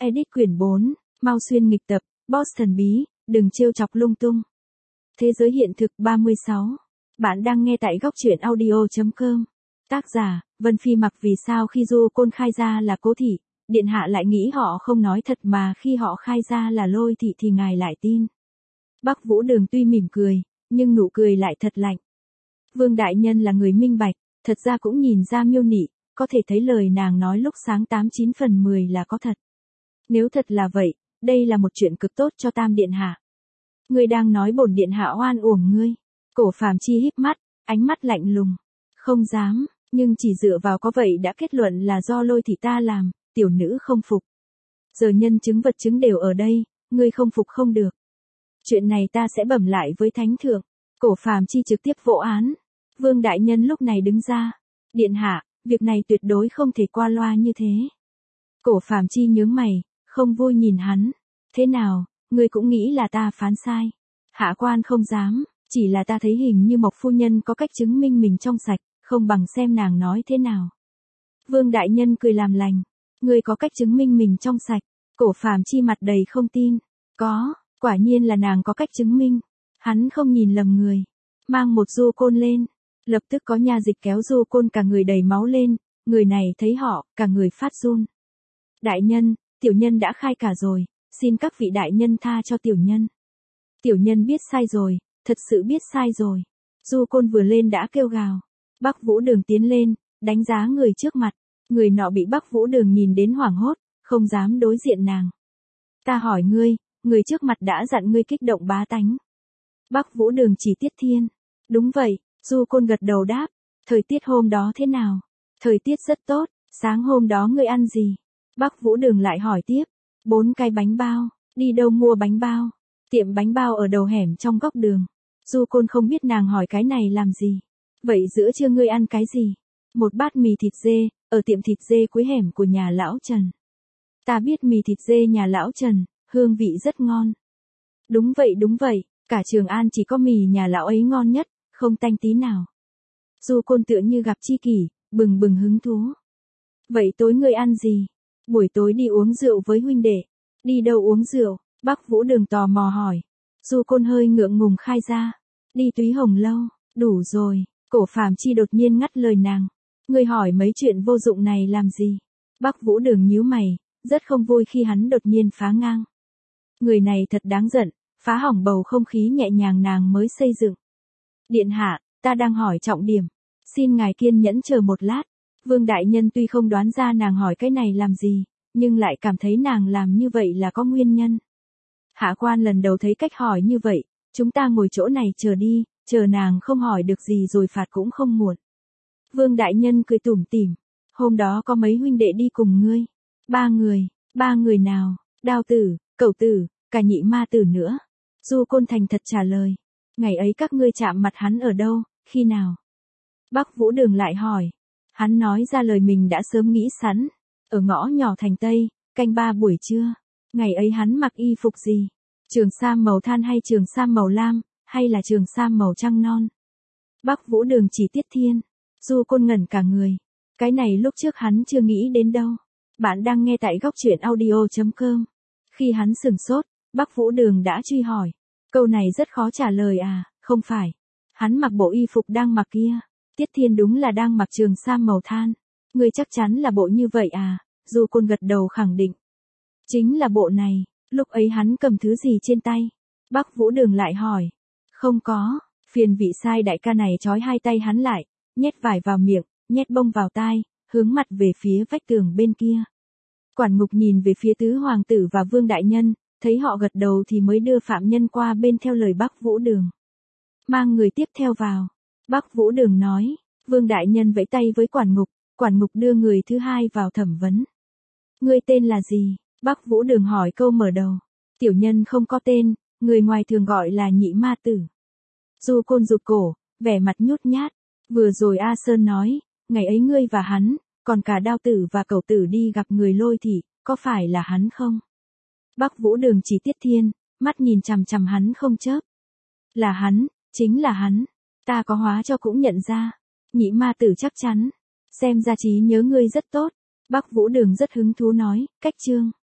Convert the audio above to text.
Edit quyển 4, mau xuyên nghịch tập, boss thần bí, đừng trêu chọc lung tung. Thế giới hiện thực 36. Bạn đang nghe tại góc truyện audio.com. Tác giả, Vân Phi Mặc. Vì sao khi Du Côn khai ra là Cố Thị, Điện Hạ lại nghĩ họ không nói thật mà khi họ khai ra là Lôi Thị thì ngài lại tin? Bắc Vũ Đường tuy mỉm cười, nhưng nụ cười lại thật lạnh. Vương Đại Nhân là người minh bạch, thật ra cũng nhìn ra Miêu Nị, có thể thấy lời nàng nói lúc sáng 89 phần 10 là có thật. Nếu thật là vậy, đây là một chuyện cực tốt cho Tam Điện Hạ. Ngươi đang nói bổn Điện Hạ oan uổng ngươi. Cổ Phàm Chi híp mắt, ánh mắt lạnh lùng. Không dám, nhưng chỉ dựa vào có vậy đã kết luận là do Lôi Thị ta làm, tiểu nữ không phục. Giờ nhân chứng vật chứng đều ở đây, ngươi không phục không được. Chuyện này ta sẽ bẩm lại với Thánh Thượng. Cổ Phàm Chi trực tiếp vỗ án. Vương Đại Nhân lúc này đứng ra. Điện Hạ, việc này tuyệt đối không thể qua loa như thế. Cổ Phàm Chi nhướng mày, không vui nhìn hắn. Thế nào, ngươi cũng nghĩ là ta phán sai? Hạ quan không dám, chỉ là ta thấy hình như Mộc phu nhân có cách chứng minh mình trong sạch, không bằng xem nàng nói thế nào. Vương Đại Nhân cười làm lành. Ngươi có cách chứng minh mình trong sạch? Cổ Phàm Chi mặt đầy không tin. Có, quả nhiên là nàng có cách chứng minh. Hắn không nhìn lầm người. Mang một Du Côn lên. Lập tức có nha dịch kéo Du Côn cả người đầy máu lên. Người này thấy họ, cả người phát run. Đại nhân, tiểu nhân đã khai cả rồi, xin các vị đại nhân tha cho tiểu nhân. Tiểu nhân biết sai rồi, thật sự biết sai rồi. Du Côn vừa lên đã kêu gào. Bắc Vũ Đường tiến lên, đánh giá người trước mặt. Người nọ bị Bắc Vũ Đường nhìn đến hoảng hốt, không dám đối diện nàng. Ta hỏi ngươi, người trước mặt đã dặn ngươi kích động bá tánh. Bắc Vũ Đường chỉ Tiết Thiên. Đúng vậy, Du Côn gật đầu đáp. Thời tiết hôm đó thế nào? Thời tiết rất tốt, sáng hôm đó ngươi ăn gì? Bắc Vũ Đường lại hỏi tiếp. 4 cái bánh bao, đi đâu mua bánh bao? Tiệm bánh bao ở đầu hẻm trong góc đường. Du Côn không biết nàng hỏi cái này làm gì. Vậy giữa trưa ngươi ăn cái gì? Một bát mì thịt dê, ở tiệm thịt dê cuối hẻm của nhà lão Trần. Ta biết mì thịt dê nhà lão Trần, hương vị rất ngon. Đúng vậy, cả Trường An chỉ có mì nhà lão ấy ngon nhất, không tanh tí nào. Du Côn tựa như gặp tri kỷ, bừng bừng hứng thú. Vậy tối ngươi ăn gì? Buổi tối đi uống rượu với huynh đệ. Đi đâu uống rượu? Bắc Vũ Đường tò mò hỏi. Du Côn hơi ngượng ngùng khai ra. Đi Túy Hồng Lâu. Đủ rồi. Cổ Phàm Chi đột nhiên ngắt lời nàng. Ngươi hỏi mấy chuyện vô dụng này làm gì? Bắc Vũ Đường nhíu mày, rất không vui khi hắn đột nhiên phá ngang. Người này thật đáng giận, phá hỏng bầu không khí nhẹ nhàng nàng mới xây dựng. Điện Hạ, ta đang hỏi trọng điểm. Xin ngài kiên nhẫn chờ một lát. Vương Đại Nhân tuy không đoán ra nàng hỏi cái này làm gì, nhưng lại cảm thấy nàng làm như vậy là có nguyên nhân. Hạ quan lần đầu thấy cách hỏi như vậy, chúng ta ngồi chỗ này chờ đi, chờ nàng không hỏi được gì rồi phạt cũng không muộn. Vương Đại Nhân cười tủm tỉm. Hôm đó có mấy huynh đệ đi cùng ngươi? 3 người. 3 người nào? Đao Tử, Cẩu Tử, cả Nhị Ma Tử nữa. Du Côn thành thật trả lời. Ngày ấy các ngươi chạm mặt hắn ở đâu, khi nào? Bắc Vũ Đường lại hỏi. Hắn nói ra lời mình đã sớm nghĩ sẵn. Ở ngõ nhỏ thành Tây, canh 3 buổi trưa. Ngày ấy hắn mặc y phục gì? Trường sam màu than hay trường sam màu lam, hay là trường sam màu trăng non? Bắc Vũ Đường chỉ Tiết Thiên. Du Côn ngẩn cả người. Cái này lúc trước hắn chưa nghĩ đến đâu. Bạn đang nghe tại góc truyện audio.com. Khi hắn sửng sốt, Bắc Vũ Đường đã truy hỏi. Câu này rất khó trả lời à, không phải. Hắn mặc bộ y phục đang mặc kia. Tiết Thiên đúng là đang mặc trường sam màu than. Ngươi chắc chắn là bộ như vậy à? Du Côn gật đầu khẳng định. Chính là bộ này. Lúc ấy hắn cầm thứ gì trên tay? Bắc Vũ Đường lại hỏi. Không có. Phiền vị sai đại ca này trói hai tay hắn lại, nhét vải vào miệng, nhét bông vào tai, hướng mặt về phía vách tường bên kia. Quản ngục nhìn về phía tứ hoàng tử và Vương Đại Nhân, thấy họ gật đầu thì mới đưa phạm nhân qua bên theo lời Bắc Vũ Đường. Mang người tiếp theo vào. Bắc Vũ Đường nói. Vương Đại Nhân vẫy tay với quản ngục đưa người thứ hai vào thẩm vấn. Ngươi tên là gì? Bắc Vũ Đường hỏi câu mở đầu. Tiểu nhân không có tên, người ngoài thường gọi là Nhị Ma Tử. Du Côn rụt cổ, vẻ mặt nhút nhát. Vừa rồi A Sơn nói, ngày ấy ngươi và hắn, còn cả Đao Tử và Cẩu Tử đi gặp người Lôi Thị, có phải là hắn không? Bắc Vũ Đường chỉ Tiết Thiên, mắt nhìn chằm chằm hắn không chớp. Là hắn, chính là hắn. Ta có hóa cho cũng nhận ra. Nhị Ma Tử chắc chắn. Xem ra trí nhớ ngươi rất tốt. Bắc Vũ Đường rất hứng thú nói, cách chương.